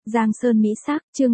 Giang Sơn Mỹ Sắc, chương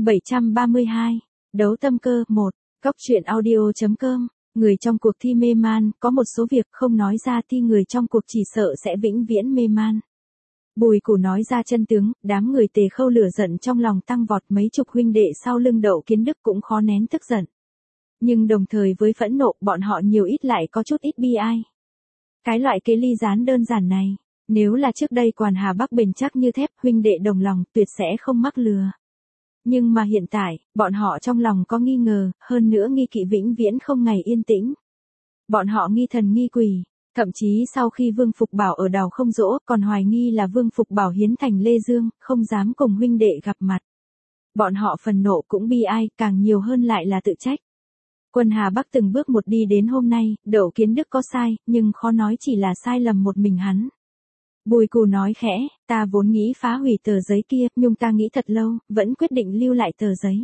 732. Đấu tâm cơ 1. Cóc truyện audio.com. Người trong cuộc thi mê man, có một số việc không nói ra thì người trong cuộc chỉ sợ sẽ vĩnh viễn mê man. Bùi Củ nói ra chân tướng, đám người Tề Khâu lửa giận trong lòng tăng vọt, mấy chục huynh đệ sau lưng Đậu Kiến Đức cũng khó nén tức giận. Nhưng đồng thời với phẫn nộ, bọn họ nhiều ít lại có chút ít bi ai. Cái loại kế ly gián đơn giản này, nếu là trước đây Quản Hà Bắc bền chắc như thép, huynh đệ đồng lòng tuyệt sẽ không mắc lừa. Nhưng mà hiện tại, bọn họ trong lòng có nghi ngờ, hơn nữa nghi kỵ vĩnh viễn không ngày yên tĩnh. Bọn họ nghi thần nghi quỷ, thậm chí sau khi Vương Phục Bảo ở đào không dỗ, còn hoài nghi là Vương Phục Bảo hiến thành Lê Dương, không dám cùng huynh đệ gặp mặt. Bọn họ phần nộ cũng bi ai, càng nhiều hơn lại là tự trách. Quân Hà Bắc từng bước một đi đến hôm nay, Đậu Kiến Đức có sai, nhưng khó nói chỉ là sai lầm một mình hắn. Bùi Cù nói khẽ, ta vốn nghĩ phá hủy tờ giấy kia, nhưng ta nghĩ thật lâu, vẫn quyết định lưu lại tờ giấy.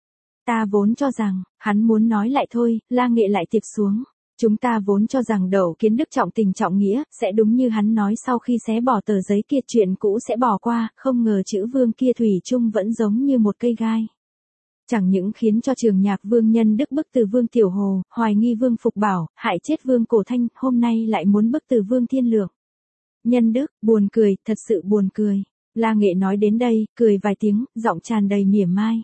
Ta vốn cho rằng, hắn muốn nói lại thôi, La Nghệ lại tiệp xuống. Chúng ta vốn cho rằng Đậu Kiến Đức trọng tình trọng nghĩa, sẽ đúng như hắn nói, sau khi xé bỏ tờ giấy kia chuyện cũ sẽ bỏ qua, không ngờ chữ Vương kia thủy chung vẫn giống như một cây gai. Chẳng những khiến cho Trường Nhạc Vương Nhân Đức bức từ Vương Tiểu Hồ, hoài nghi Vương Phục Bảo, hại chết Vương Cổ Thanh, hôm nay lại muốn bức từ Vương Thiên Lược. Nhân Đức, buồn cười, thật sự buồn cười. La Nghệ nói đến đây, cười vài tiếng, giọng tràn đầy mỉa mai.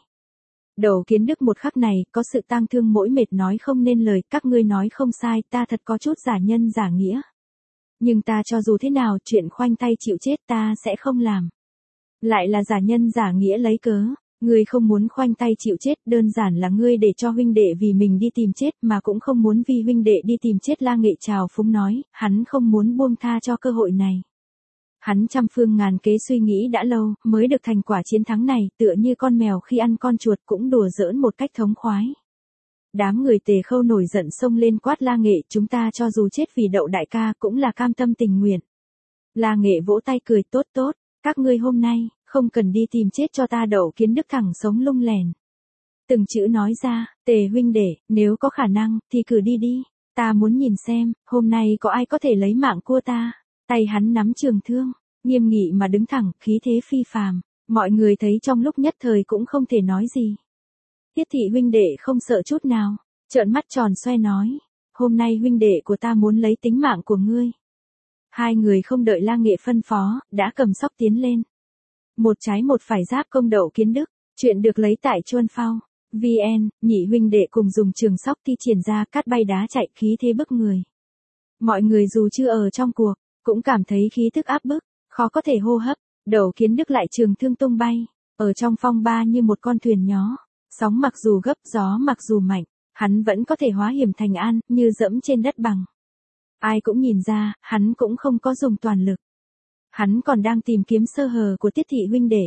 Đậu Kiến Đức một khắc này, có sự tang thương mỗi mệt nói không nên lời, các ngươi nói không sai, ta thật có chút giả nhân giả nghĩa. Nhưng ta cho dù thế nào, chuyện khoanh tay chịu chết ta sẽ không làm. Lại là giả nhân giả nghĩa lấy cớ. Ngươi không muốn khoanh tay chịu chết, đơn giản là ngươi để cho huynh đệ vì mình đi tìm chết, mà cũng không muốn vì huynh đệ đi tìm chết. La Nghệ trào phúng nói, hắn không muốn buông tha cho cơ hội này. Hắn trăm phương ngàn kế suy nghĩ đã lâu, mới được thành quả chiến thắng này, tựa như con mèo khi ăn con chuột cũng đùa giỡn một cách thống khoái. Đám người Tề Khâu nổi giận xông lên quát La Nghệ, chúng ta cho dù chết vì Đậu đại ca cũng là cam tâm tình nguyện. La Nghệ vỗ tay cười, tốt tốt, các ngươi hôm nay không cần đi tìm chết cho ta. Đậu Kiến Đức thẳng sống lung lèn. Từng chữ nói ra, Tề huynh đệ, nếu có khả năng, thì cử đi đi. Ta muốn nhìn xem, hôm nay có ai có thể lấy mạng cua ta. Tay hắn nắm trường thương, nghiêm nghị mà đứng thẳng, khí thế phi phàm. Mọi người thấy trong lúc nhất thời cũng không thể nói gì. Tiết Thị huynh đệ không sợ chút nào, trợn mắt tròn xoe nói, hôm nay huynh đệ của ta muốn lấy tính mạng của ngươi. Hai người không đợi La Nghệ phân phó, đã cầm sóc tiến lên. Một trái một phải giáp công Đậu Kiến Đức, chuyện được lấy tại Chuân Phao. VN, nhị huynh đệ cùng dùng trường sóc thi triển ra, cát bay đá chạy, khí thế bức người. Mọi người dù chưa ở trong cuộc, cũng cảm thấy khí tức áp bức, khó có thể hô hấp. Đậu Kiến Đức lại trường thương tung bay, ở trong phong ba như một con thuyền nhó. Sóng mặc dù gấp, gió mặc dù mạnh, hắn vẫn có thể hóa hiểm thành an, như dẫm trên đất bằng. Ai cũng nhìn ra, hắn cũng không có dùng toàn lực. Hắn còn đang tìm kiếm sơ hở của Tiết Thị huynh đệ.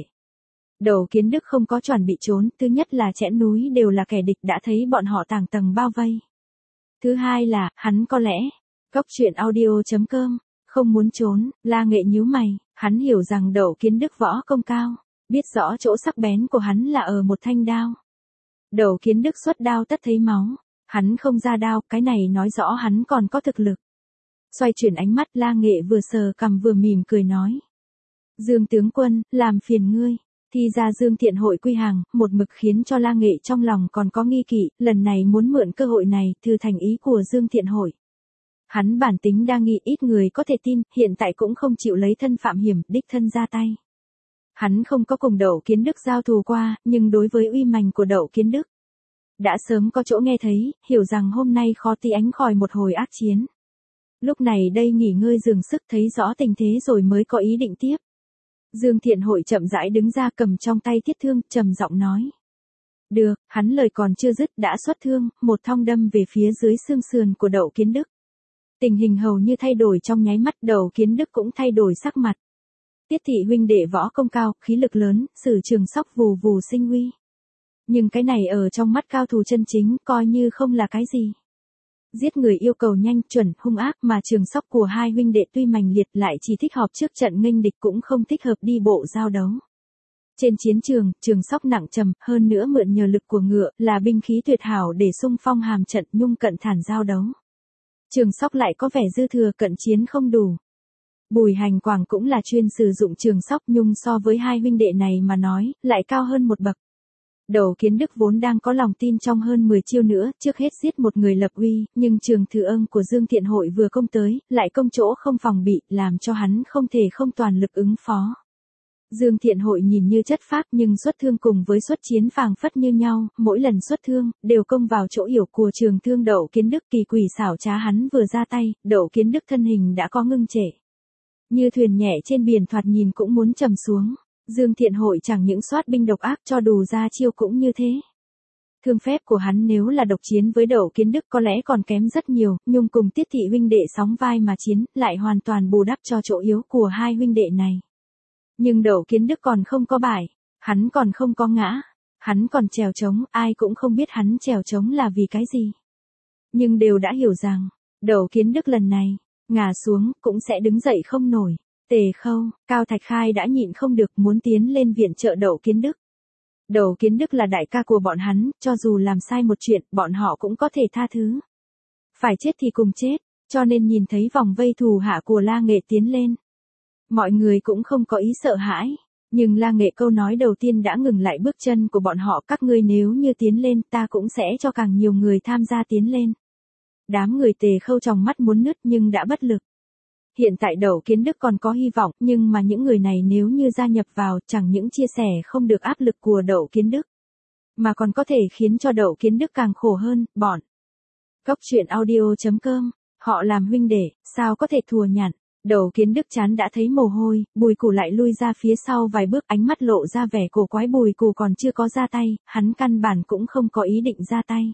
Đậu Kiến Đức không có chuẩn bị trốn, thứ nhất là chẽn núi đều là kẻ địch đã thấy bọn họ tàng tầng bao vây. Thứ hai là, hắn có lẽ, Cóc truyện audio.com, không muốn trốn. La Nghệ nhíu mày, hắn hiểu rằng Đậu Kiến Đức võ công cao, biết rõ chỗ sắc bén của hắn là ở một thanh đao. Đậu Kiến Đức xuất đao tất thấy máu, hắn không ra đao, cái này nói rõ hắn còn có thực lực. Xoay chuyển ánh mắt, La Nghệ vừa sờ cằm vừa mỉm cười nói. Dương tướng quân, làm phiền ngươi. Thì ra Dương Thiện Hội quy hàng, một mực khiến cho La Nghệ trong lòng còn có nghi kỵ, lần này muốn mượn cơ hội này, thử thành ý của Dương Thiện Hội. Hắn bản tính đa nghi, ít người có thể tin, hiện tại cũng không chịu lấy thân phạm hiểm, đích thân ra tay. Hắn không có cùng Đậu Kiến Đức giao thù qua, nhưng đối với uy manh của Đậu Kiến Đức, đã sớm có chỗ nghe thấy, hiểu rằng hôm nay khó tí ánh khỏi một hồi ác chiến. Lúc này đây nghỉ ngơi dừng sức, thấy rõ tình thế rồi mới có ý định tiếp. Dương Thiện Hội chậm rãi đứng ra, cầm trong tay thiết thương, trầm giọng nói. Được, hắn lời còn chưa dứt đã xuất thương, một thong đâm về phía dưới xương sườn của Đậu Kiến Đức. Tình hình hầu như thay đổi trong nháy mắt, Đậu Kiến Đức cũng thay đổi sắc mặt. Tiết Thị huynh đệ võ công cao, khí lực lớn, sử trường sóc vù vù sinh uy. Nhưng cái này ở trong mắt cao thủ chân chính, coi như không là cái gì. Giết người yêu cầu nhanh, chuẩn, hung ác, mà trường sóc của hai huynh đệ tuy mạnh liệt lại chỉ thích họp trước trận nghênh địch, cũng không thích hợp đi bộ giao đấu. Trên chiến trường, trường sóc nặng trầm, hơn nữa mượn nhờ lực của ngựa, là binh khí tuyệt hảo để xung phong hàm trận, nhung cận thản giao đấu. Trường sóc lại có vẻ dư thừa, cận chiến không đủ. Bùi Hành Quảng cũng là chuyên sử dụng trường sóc nhung, so với hai huynh đệ này mà nói, lại cao hơn một bậc. Đậu Kiến Đức vốn đang có lòng tin trong hơn 10 chiêu nữa, trước hết giết một người lập uy, nhưng trường Thừa Ân của Dương Thiện Hội vừa công tới, lại công chỗ không phòng bị, làm cho hắn không thể không toàn lực ứng phó. Dương Thiện Hội nhìn như chất phác nhưng xuất thương cùng với xuất chiến phảng phất như nhau, mỗi lần xuất thương, đều công vào chỗ yểu của trường thương Đậu Kiến Đức. Kỳ quỷ xảo trá, hắn vừa ra tay, Đậu Kiến Đức thân hình đã có ngưng trệ. Như thuyền nhẹ trên biển, thoạt nhìn cũng muốn trầm xuống. Dương Thiện Hội chẳng những soát binh độc ác cho đủ ra chiêu cũng như thế. Thương phép của hắn nếu là độc chiến với Đậu Kiến Đức có lẽ còn kém rất nhiều, nhưng cùng Tiết thị huynh đệ sóng vai mà chiến, lại hoàn toàn bù đắp cho chỗ yếu của hai huynh đệ này. Nhưng Đậu Kiến Đức còn không có bại, hắn còn không có ngã, hắn còn trèo trống, ai cũng không biết hắn trèo trống là vì cái gì. Nhưng đều đã hiểu rằng, Đậu Kiến Đức lần này, ngã xuống, cũng sẽ đứng dậy không nổi. Tề Khâu, Cao Thạch Khai đã nhịn không được muốn tiến lên viện trợ Đậu Kiến Đức. Đậu Kiến Đức là đại ca của bọn hắn, cho dù làm sai một chuyện, bọn họ cũng có thể tha thứ. Phải chết thì cùng chết, cho nên nhìn thấy vòng vây thù hạ của La Nghệ tiến lên. Mọi người cũng không có ý sợ hãi, nhưng La Nghệ câu nói đầu tiên đã ngừng lại bước chân của bọn họ, các ngươi nếu như tiến lên, ta cũng sẽ cho càng nhiều người tham gia tiến lên. Đám người Tề Khâu trong mắt muốn nứt nhưng đã bất lực. Hiện tại Đậu Kiến Đức còn có hy vọng, nhưng mà những người này nếu như gia nhập vào, chẳng những chia sẻ không được áp lực của Đậu Kiến Đức, mà còn có thể khiến cho Đậu Kiến Đức càng khổ hơn. Bọn Cốc Truyện Audio.com, họ làm huynh đệ, sao có thể thua nhặn. Đậu Kiến Đức chán đã thấy mồ hôi, Bùi Cù lại lui ra phía sau vài bước, ánh mắt lộ ra vẻ cổ quái. Bùi Cù còn chưa có ra tay, hắn căn bản cũng không có ý định ra tay.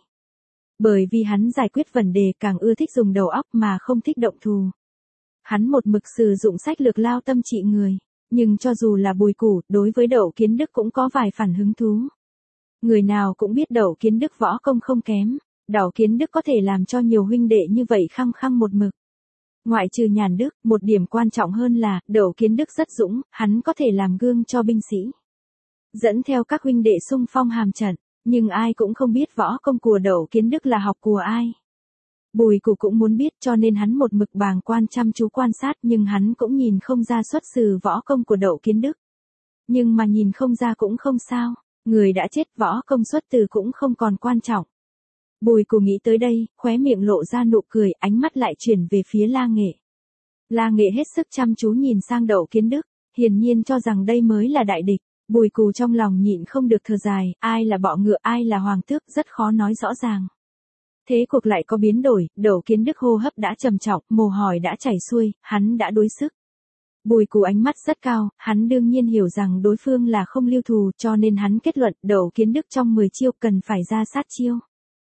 Bởi vì hắn giải quyết vấn đề càng ưa thích dùng đầu óc mà không thích động thủ. Hắn một mực sử dụng sách lược lao tâm trị người, nhưng cho dù là Bùi Cù, đối với Đậu Kiến Đức cũng có vài phần hứng thú. Người nào cũng biết Đậu Kiến Đức võ công không kém, Đậu Kiến Đức có thể làm cho nhiều huynh đệ như vậy khăng khăng một mực. Ngoại trừ nhàn đức, một điểm quan trọng hơn là, Đậu Kiến Đức rất dũng, hắn có thể làm gương cho binh sĩ. Dẫn theo các huynh đệ xung phong hàm trận, nhưng ai cũng không biết võ công của Đậu Kiến Đức là học của ai. Bùi Cù cũng muốn biết, cho nên hắn một mực bàng quan chăm chú quan sát, nhưng hắn cũng nhìn không ra xuất xứ võ công của Đậu Kiến Đức. Nhưng mà nhìn không ra cũng không sao, người đã chết, võ công xuất từ cũng không còn quan trọng. Bùi Cù nghĩ tới đây, khóe miệng lộ ra nụ cười, ánh mắt lại chuyển về phía La Nghệ. La Nghệ hết sức chăm chú nhìn sang Đậu Kiến Đức, hiển nhiên cho rằng đây mới là đại địch. Bùi Cù trong lòng nhịn không được thở dài, ai là bọ ngựa, ai là hoàng tước, rất khó nói rõ ràng. Thế cuộc lại có biến đổi, Đậu Kiến Đức hô hấp đã trầm trọng, mồ hôi đã chảy xuôi, hắn đã đuối sức. Bùi Cù ánh mắt rất cao, hắn đương nhiên hiểu rằng đối phương là không lưu thù, cho nên hắn kết luận Đậu Kiến Đức trong 10 chiêu cần phải ra sát chiêu.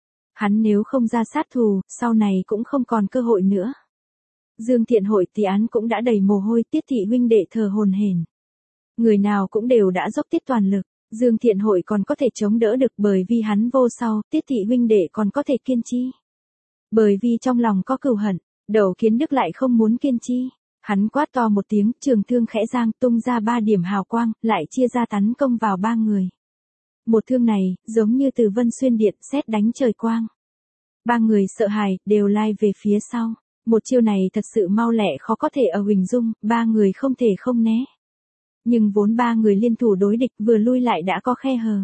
Hắn nếu không ra sát thù, sau này cũng không còn cơ hội nữa. Dương Thiện Hội Tỷ Án cũng đã đầy mồ hôi, Tiết thị huynh đệ thờ hồn hển. Người nào cũng đều đã dốc tiết toàn lực. Dương Thiện Hội còn có thể chống đỡ được bởi vì hắn vô sau, Tiết thị huynh đệ còn có thể kiên trì. Bởi vì trong lòng có cừu hận, Đậu Kiến Đức lại không muốn kiên trì. Hắn quát to một tiếng, trường thương khẽ giang, tung ra 3 điểm hào quang, lại chia ra tấn công vào 3 người. Một thương này, giống như từ vân xuyên điện, sét đánh trời quang. 3 người sợ hãi, đều lai về phía sau. Một chiêu này thật sự mau lẹ khó có thể ở hình dung, 3 người không thể không né. Nhưng vốn 3 người liên thủ đối địch, vừa lui lại đã có khe hở.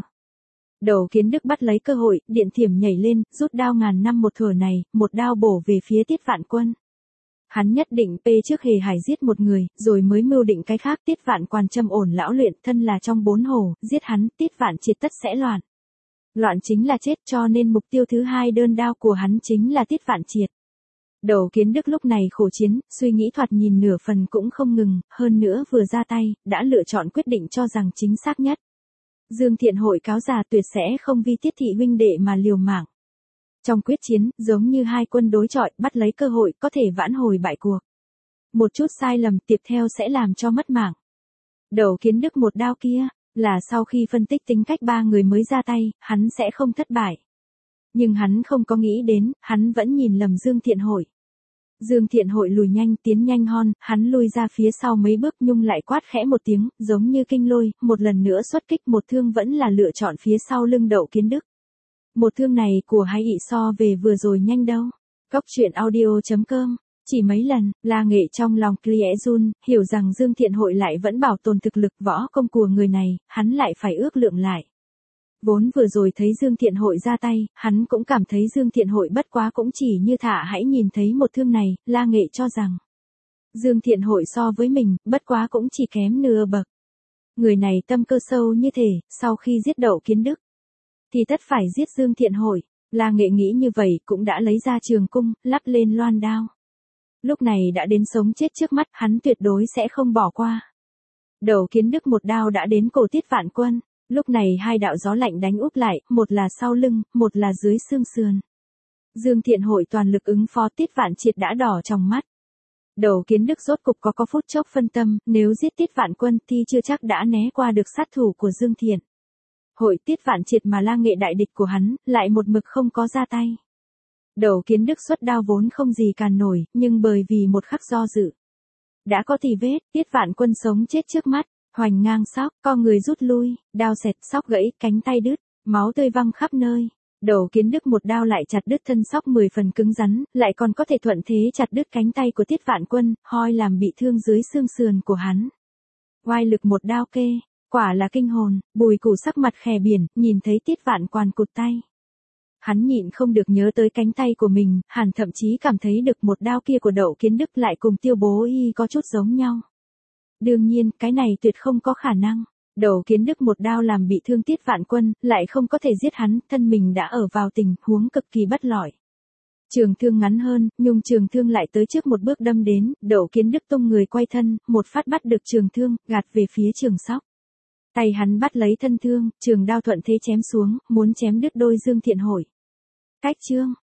Đậu Kiến Đức bắt lấy cơ hội, điện thiểm nhảy lên, rút đao ngàn năm một thửa này, một đao bổ về phía Tiết Vạn Quân. Hắn nhất định trước hề hải giết một người, rồi mới mưu định cái khác. Tiết Vạn Quan châm ổn lão luyện, thân là trong 4 hổ, giết hắn, Tiết Vạn Triệt tất sẽ loạn. Loạn chính là chết, cho nên mục tiêu thứ hai đơn đao của hắn chính là Tiết Vạn Triệt. Đậu Kiến Đức lúc này khổ chiến, suy nghĩ thoạt nhìn nửa phần cũng không ngừng, hơn nữa vừa ra tay, đã lựa chọn quyết định cho rằng chính xác nhất. Dương Thiện Hội cáo già tuyệt sẽ không vì Tiết thị huynh đệ mà liều mạng. Trong quyết chiến, giống như hai quân đối chọi, bắt lấy cơ hội có thể vãn hồi bại cuộc. Một chút sai lầm tiếp theo sẽ làm cho mất mạng. Đậu Kiến Đức một đao kia, là sau khi phân tích tính cách 3 người mới ra tay, hắn sẽ không thất bại. Nhưng hắn không có nghĩ đến, hắn vẫn nhìn lầm Dương Thiện Hội. Dương Thiện Hội lùi nhanh, tiến nhanh hơn, hắn lui ra phía sau mấy bước, nhung lại quát khẽ một tiếng, giống như kinh lôi, một lần nữa xuất kích. Một thương vẫn là lựa chọn phía sau lưng Đậu Kiến Đức. Một thương này của hai ị so về vừa rồi nhanh đâu. Cốc Truyện Audio.com Chỉ mấy lần, La Nghệ trong lòng khẽ run, hiểu rằng Dương Thiện Hội lại vẫn bảo tồn thực lực võ công của người này, hắn lại phải ước lượng lại. Vốn vừa rồi thấy Dương Thiện Hội ra tay, hắn cũng cảm thấy Dương Thiện Hội bất quá cũng chỉ như thả hãy nhìn thấy một thương này, La Nghệ cho rằng Dương Thiện Hội so với mình, bất quá cũng chỉ kém nửa bậc. Người này tâm cơ sâu như thể, sau khi giết Đậu Kiến Đức, thì tất phải giết Dương Thiện Hội. La Nghệ nghĩ như vậy cũng đã lấy ra trường cung, lắp lên loan đao. Lúc này đã đến sống chết trước mắt, hắn tuyệt đối sẽ không bỏ qua. Đậu Kiến Đức một đao đã đến cổ Tiết Vạn Quân. Lúc này hai đạo gió lạnh đánh úp lại, một là sau lưng, một là dưới xương sườn. Dương Thiện Hội toàn lực ứng phó, Tiết Vạn Triệt đã đỏ trong mắt. Đậu Kiến Đức rốt cục có phút chốc phân tâm, nếu giết Tiết Vạn Quân thì chưa chắc đã né qua được sát thủ của Dương Thiện Hội. Tiết Vạn Triệt mà La Nghệ đại địch của hắn, lại một mực không có ra tay. Đậu Kiến Đức xuất đao vốn không gì càn nổi, nhưng bởi vì một khắc do dự, đã có tì vết, Tiết Vạn Quân sống chết trước mắt, hoành ngang sóc, co người rút lui, đao xẹt sóc gãy, cánh tay đứt, máu tươi văng khắp nơi. Đậu Kiến Đức một đao lại chặt đứt thân sóc 10 phần cứng rắn, lại còn có thể thuận thế chặt đứt cánh tay của Tiết Vạn Quân, hoi làm bị thương dưới xương sườn của hắn. Oai lực một đao kê, quả là kinh hồn. Bùi Củ sắc mặt khè biển, nhìn thấy Tiết Vạn Quan cụt tay. Hắn nhịn không được nhớ tới cánh tay của mình, hẳn thậm chí cảm thấy được một đao kia của Đậu Kiến Đức lại cùng Tiêu Bố Y có chút giống nhau. Đương nhiên, cái này tuyệt không có khả năng. Đậu Kiến Đức một đao làm bị thương Tiết Vạn Quân, lại không có thể giết hắn, thân mình đã ở vào tình huống cực kỳ bất lợi. Trường thương ngắn hơn, nhưng trường thương lại tới trước một bước đâm đến, Đậu Kiến Đức tung người quay thân, một phát bắt được trường thương, gạt về phía trường sóc. Tay hắn bắt lấy thân thương, trường đao thuận thế chém xuống, muốn chém đứt đôi Dương Thiện Hội. Cách chương